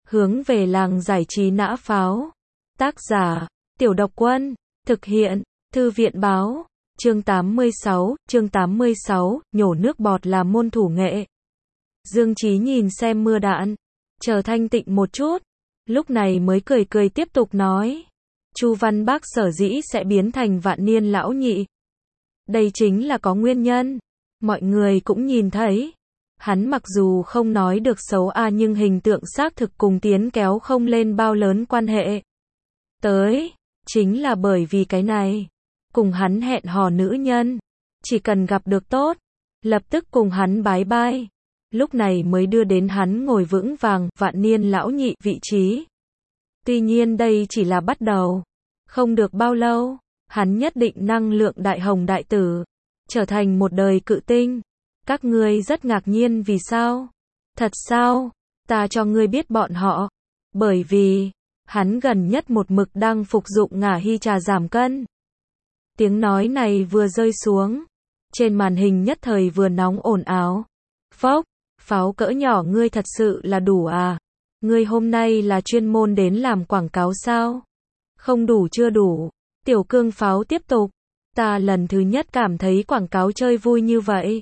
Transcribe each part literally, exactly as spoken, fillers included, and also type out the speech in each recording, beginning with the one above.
Hướng về làng giải trí nã pháo. Tác giả, Tiểu Độc Quân. Thực hiện, Thư viện báo. Chương tám mươi sáu, chương tám mươi sáu, nhổ nước bọt là môn thủ nghệ. Dương Chí nhìn xem mưa đạn, chờ thanh tịnh một chút, lúc này mới cười cười tiếp tục nói. Chu Văn Bác sở dĩ sẽ biến thành vạn niên lão nhị. Đây chính là có nguyên nhân. Mọi người cũng nhìn thấy. Hắn mặc dù không nói được xấu a nhưng hình tượng xác thực cùng Tiến kéo không lên bao lớn quan hệ. Tới, chính là bởi vì cái này. Cùng hắn hẹn hò nữ nhân. Chỉ cần gặp được tốt, lập tức cùng hắn bái bai. Lúc này mới đưa đến hắn ngồi vững vàng, vạn niên lão nhị vị trí. Tuy nhiên đây chỉ là bắt đầu. Không được bao lâu, hắn nhất định năng lượng đại hồng đại tử. Trở thành một đời cự tinh. Các ngươi rất ngạc nhiên vì sao? Thật sao? Ta cho ngươi biết bọn họ. Bởi vì, hắn gần nhất một mực đang phục dụng ngả hy trà giảm cân. Tiếng nói này vừa rơi xuống. Trên màn hình nhất thời vừa nóng ồn ào. Phốc, pháo cỡ nhỏ ngươi thật sự là đủ à? Ngươi hôm nay là chuyên môn đến làm quảng cáo sao? Không đủ chưa đủ. Tiểu Cương Pháo tiếp tục. Ta lần thứ nhất cảm thấy quảng cáo chơi vui như vậy.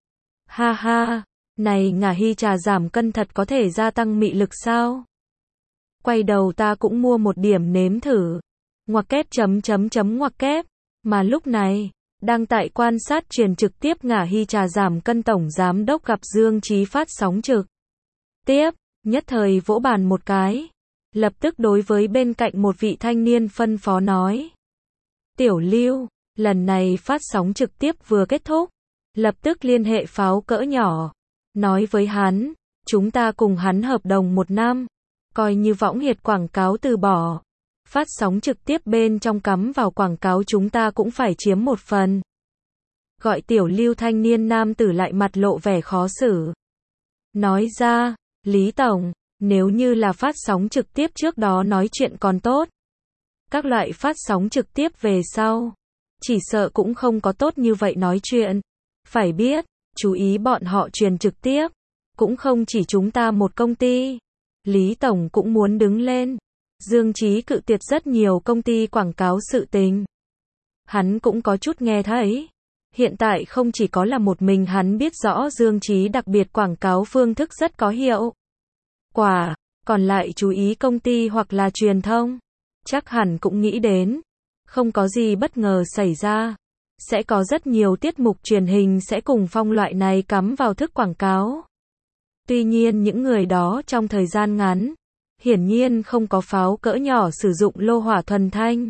Ha ha, này ngả hy trà giảm cân thật có thể gia tăng mị lực sao? Quay đầu ta cũng mua một điểm nếm thử. Ngoặc kép chấm chấm chấm ngoặc kép. Mà lúc này, đang tại quan sát truyền trực tiếp ngả hy trà giảm cân tổng giám đốc gặp Dương Chí phát sóng trực tiếp, nhất thời vỗ bàn một cái. Lập tức đối với bên cạnh một vị thanh niên phân phó nói. Tiểu Lưu, lần này phát sóng trực tiếp vừa kết thúc. Lập tức liên hệ pháo cỡ nhỏ. Nói với hắn, chúng ta cùng hắn hợp đồng một năm. Coi như võng hiệt quảng cáo từ bỏ. Phát sóng trực tiếp bên trong cắm vào quảng cáo chúng ta cũng phải chiếm một phần. Gọi Tiểu Lưu thanh niên nam tử lại mặt lộ vẻ khó xử. Nói ra, Lý Tổng, nếu như là phát sóng trực tiếp trước đó nói chuyện còn tốt. Các loại phát sóng trực tiếp về sau, chỉ sợ cũng không có tốt như vậy nói chuyện. Phải biết, chú ý bọn họ truyền trực tiếp, cũng không chỉ chúng ta một công ty. Lý Tổng cũng muốn đứng lên. Dương Chí cự tuyệt rất nhiều công ty quảng cáo sự tình. Hắn cũng có chút nghe thấy. Hiện tại không chỉ có là một mình hắn biết rõ Dương Chí đặc biệt quảng cáo phương thức rất có hiệu quả, còn lại chú ý công ty hoặc là truyền thông. Chắc hẳn cũng nghĩ đến, không có gì bất ngờ xảy ra. Sẽ có rất nhiều tiết mục truyền hình sẽ cùng phong loại này cắm vào thức quảng cáo. Tuy nhiên những người đó trong thời gian ngắn, hiển nhiên không có pháo cỡ nhỏ sử dụng lô hỏa thuần thanh.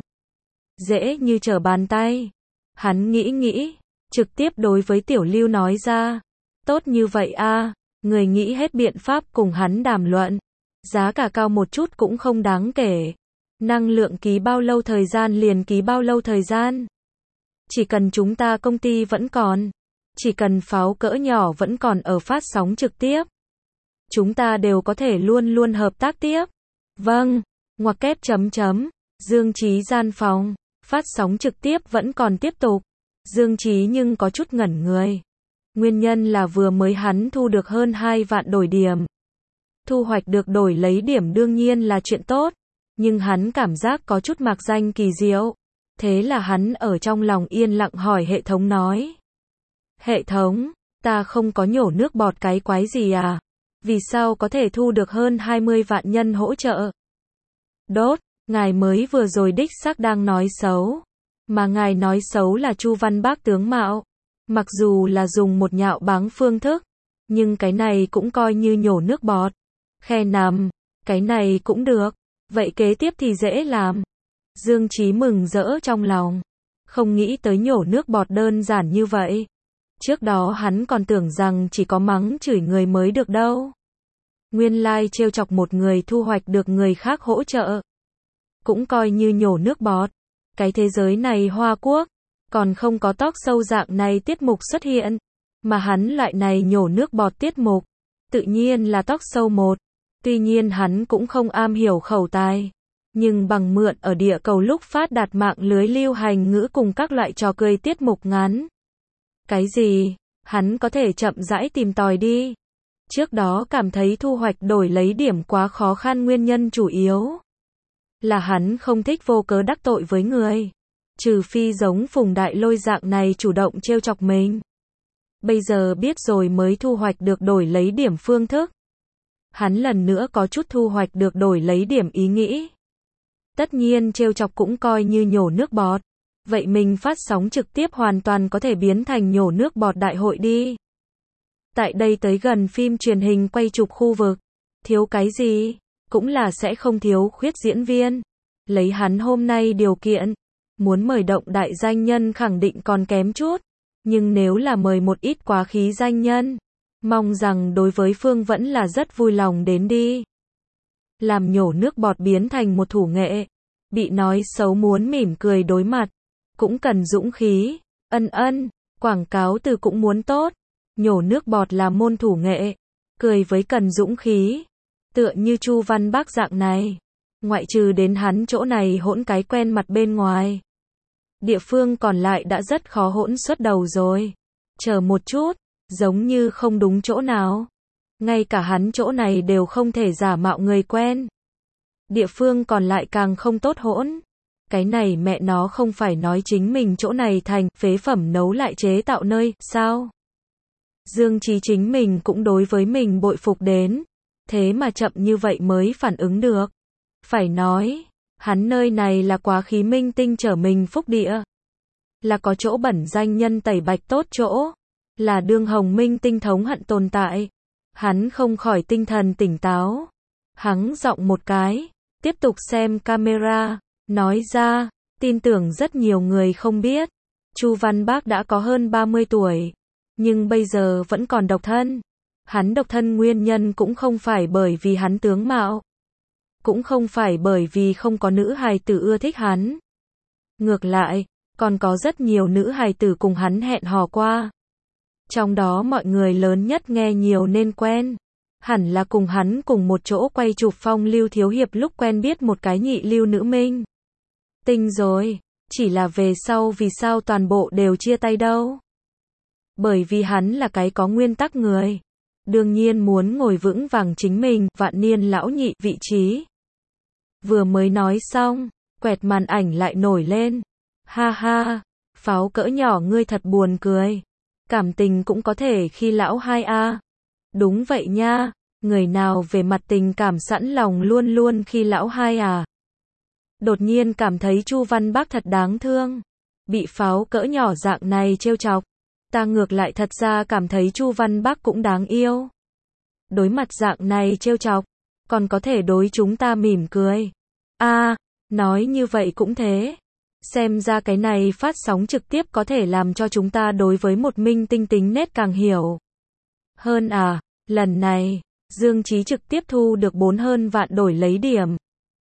Dễ như trở bàn tay. Hắn nghĩ nghĩ, trực tiếp đối với Tiểu Lưu nói ra. Tốt như vậy a, người nghĩ hết biện pháp cùng hắn đàm luận. Giá cả cao một chút cũng không đáng kể. Năng lượng ký bao lâu thời gian liền ký bao lâu thời gian. Chỉ cần chúng ta công ty vẫn còn. Chỉ cần pháo cỡ nhỏ vẫn còn ở phát sóng trực tiếp. Chúng ta đều có thể luôn luôn hợp tác tiếp. Vâng, ngoặc kép chấm chấm. Dương Chí gian phòng. Phát sóng trực tiếp vẫn còn tiếp tục. Dương Chí nhưng có chút ngẩn người. Nguyên nhân là vừa mới hắn thu được hơn hai vạn đổi điểm. Thu hoạch được đổi lấy điểm đương nhiên là chuyện tốt. Nhưng hắn cảm giác có chút mạc danh kỳ diệu. Thế là hắn ở trong lòng yên lặng hỏi hệ thống nói. Hệ thống, ta không có nhổ nước bọt cái quái gì à? Vì sao có thể thu được hơn hai mươi vạn nhân hỗ trợ? Đốt, ngài mới vừa rồi đích xác đang nói xấu. Mà ngài nói xấu là Chu Văn Bác tướng mạo. Mặc dù là dùng một nhạo báng phương thức. Nhưng cái này cũng coi như nhổ nước bọt. Khe nằm, cái này cũng được. Vậy kế tiếp thì dễ làm. Dương Chí mừng rỡ trong lòng. Không nghĩ tới nhổ nước bọt đơn giản như vậy. Trước đó hắn còn tưởng rằng chỉ có mắng chửi người mới được đâu. Nguyên lai trêu chọc một người thu hoạch được người khác hỗ trợ. Cũng coi như nhổ nước bọt. Cái thế giới này Hoa Quốc, còn không có talk show dạng này tiết mục xuất hiện. Mà hắn loại này nhổ nước bọt tiết mục. Tự nhiên là talk show một. Tuy nhiên hắn cũng không am hiểu khẩu tài. Nhưng bằng mượn ở địa cầu lúc phát đạt mạng lưới lưu hành ngữ cùng các loại trò cười tiết mục ngắn. Cái gì? Hắn có thể chậm rãi tìm tòi đi. Trước đó cảm thấy thu hoạch đổi lấy điểm quá khó khăn, nguyên nhân chủ yếu là hắn không thích vô cớ đắc tội với người. Trừ phi giống Phùng Đại Lôi dạng này chủ động trêu chọc mình. Bây giờ biết rồi mới thu hoạch được đổi lấy điểm phương thức. Hắn lần nữa có chút thu hoạch được đổi lấy điểm ý nghĩ. Tất nhiên trêu chọc cũng coi như nhổ nước bọt. Vậy mình phát sóng trực tiếp hoàn toàn có thể biến thành nhổ nước bọt đại hội đi. Tại đây tới gần phim truyền hình quay chụp khu vực. Thiếu cái gì? Cũng là sẽ không thiếu khuyết diễn viên. Lấy hắn hôm nay điều kiện. Muốn mời động đại danh nhân khẳng định còn kém chút. Nhưng nếu là mời một ít quá khí danh nhân. Mong rằng đối với Phương vẫn là rất vui lòng đến đi. Làm nhổ nước bọt biến thành một thủ nghệ. Bị nói xấu muốn mỉm cười đối mặt. Cũng cần dũng khí. Ân ân. Quảng cáo từ cũng muốn tốt. Nhổ nước bọt là môn thủ nghệ. Cười với cần dũng khí. Tựa như Chu Văn Bác dạng này. Ngoại trừ đến hắn chỗ này hỗn cái quen mặt bên ngoài. Địa phương còn lại đã rất khó hỗn xuất đầu rồi. Chờ một chút. Giống như không đúng chỗ nào. Ngay cả hắn chỗ này đều không thể giả mạo người quen. Địa phương còn lại càng không tốt hỗn. Cái này mẹ nó không phải nói chính mình chỗ này thành phế phẩm nấu lại chế tạo nơi, sao? Dương Chí chính mình cũng đối với mình bội phục đến. Thế mà chậm như vậy mới phản ứng được. Phải nói, hắn nơi này là quá khí minh tinh trở mình phúc địa. Là có chỗ bẩn danh nhân tẩy bạch tốt chỗ. Là đương hồng minh tinh thống hận tồn tại. Hắn không khỏi tinh thần tỉnh táo. Hắn giọng một cái. Tiếp tục xem camera. Nói ra, tin tưởng rất nhiều người không biết. Chu Văn Bác đã có hơn ba mươi tuổi. Nhưng bây giờ vẫn còn độc thân. Hắn độc thân nguyên nhân cũng không phải bởi vì hắn tướng mạo. Cũng không phải bởi vì không có nữ hài tử ưa thích hắn. Ngược lại, còn có rất nhiều nữ hài tử cùng hắn hẹn hò qua. Trong đó mọi người lớn nhất nghe nhiều nên quen. Hẳn là cùng hắn cùng một chỗ quay chụp Phong Lưu Thiếu Hiệp lúc quen biết một cái nhị lưu nữ minh. Tinh rồi, chỉ là về sau vì sao toàn bộ đều chia tay đâu. Bởi vì hắn là cái có nguyên tắc người. Đương nhiên muốn ngồi vững vàng chính mình, vạn niên lão nhị vị trí. Vừa mới nói xong, quẹt màn ảnh lại nổi lên. Ha ha, pháo cỡ nhỏ ngươi thật buồn cười. Cảm tình cũng có thể khi lão hai a. Đúng vậy nha, người nào về mặt tình cảm sẵn lòng luôn luôn khi lão hai à. Đột nhiên cảm thấy Chu Văn Bác thật đáng thương. Bị pháo cỡ nhỏ dạng này trêu chọc. Ta ngược lại thật ra cảm thấy Chu Văn Bác cũng đáng yêu. Đối mặt dạng này trêu chọc, còn có thể đối chúng ta mỉm cười. A, à, nói như vậy cũng thế. Xem ra cái này phát sóng trực tiếp có thể làm cho chúng ta đối với một minh tinh tính nét càng hiểu. Hơn à, lần này, Dương Chí trực tiếp thu được bốn hơn vạn đổi lấy điểm.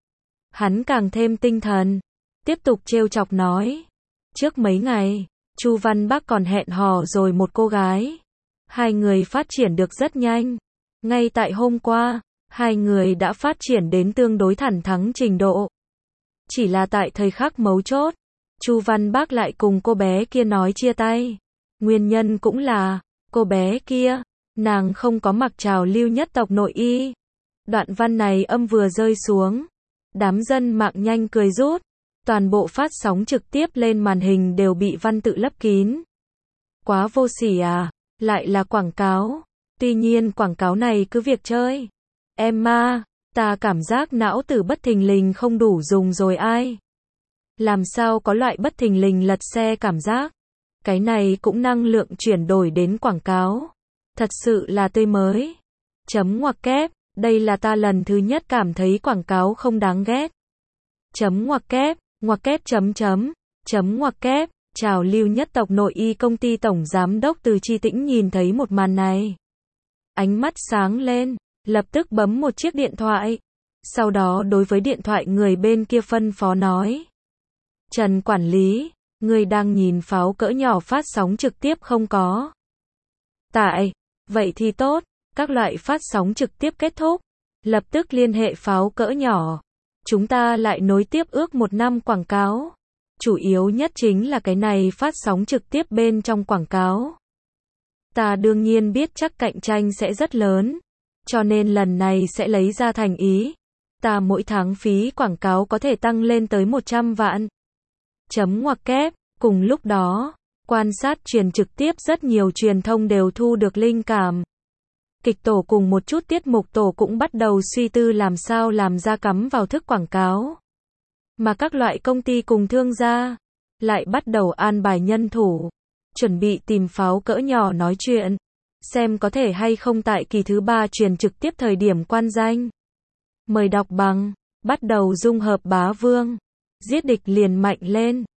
Hắn càng thêm tinh thần. Tiếp tục trêu chọc nói. Trước mấy ngày, Chu Văn Bác còn hẹn hò rồi một cô gái. Hai người phát triển được rất nhanh. Ngay tại hôm qua, hai người đã phát triển đến tương đối thẳng thắn trình độ. Chỉ là tại thời khắc mấu chốt, Chu Văn Bác lại cùng cô bé kia nói chia tay. Nguyên nhân cũng là, cô bé kia, nàng không có mặc trào lưu nhất tộc nội y. Đoạn văn này âm vừa rơi xuống. Đám dân mạng nhanh cười rút. Toàn bộ phát sóng trực tiếp lên màn hình đều bị văn tự lấp kín. Quá vô sỉ à, lại là quảng cáo. Tuy nhiên quảng cáo này cứ việc chơi. Em ma, ta cảm giác não tử bất thình lình không đủ dùng rồi ai. Làm sao có loại bất thình lình lật xe cảm giác. Cái này cũng năng lượng chuyển đổi đến quảng cáo. Thật sự là tươi mới. Chấm ngoặc kép, đây là ta lần thứ nhất cảm thấy quảng cáo không đáng ghét. Chấm ngoặc kép, ngoặc kép chấm chấm, chấm ngoặc kép, trào lưu nhất tộc nội y công ty tổng giám đốc Từ Chi Tĩnh nhìn thấy một màn này. Ánh mắt sáng lên, lập tức bấm một chiếc điện thoại. Sau đó đối với điện thoại người bên kia phân phó nói. Trần quản lý, người đang nhìn pháo cỡ nhỏ phát sóng trực tiếp không có? Tại, vậy thì tốt, các loại phát sóng trực tiếp kết thúc. Lập tức liên hệ pháo cỡ nhỏ. Chúng ta lại nối tiếp ước một năm quảng cáo. Chủ yếu nhất chính là cái này phát sóng trực tiếp bên trong quảng cáo. Ta đương nhiên biết chắc cạnh tranh sẽ rất lớn, cho nên lần này sẽ lấy ra thành ý. Ta mỗi tháng phí quảng cáo có thể tăng lên tới một trăm vạn. Chấm ngoặc kép, cùng lúc đó, quan sát truyền trực tiếp rất nhiều truyền thông đều thu được linh cảm. Kịch tổ cùng một chút tiết mục tổ cũng bắt đầu suy tư làm sao làm ra cắm vào thức quảng cáo. Mà các loại công ty cùng thương gia lại bắt đầu an bài nhân thủ, chuẩn bị tìm pháo cỡ nhỏ nói chuyện, xem có thể hay không tại kỳ thứ ba truyền trực tiếp thời điểm quan danh. Mời đọc bằng, bắt đầu dung hợp bá vương, giết địch liền mạnh lên.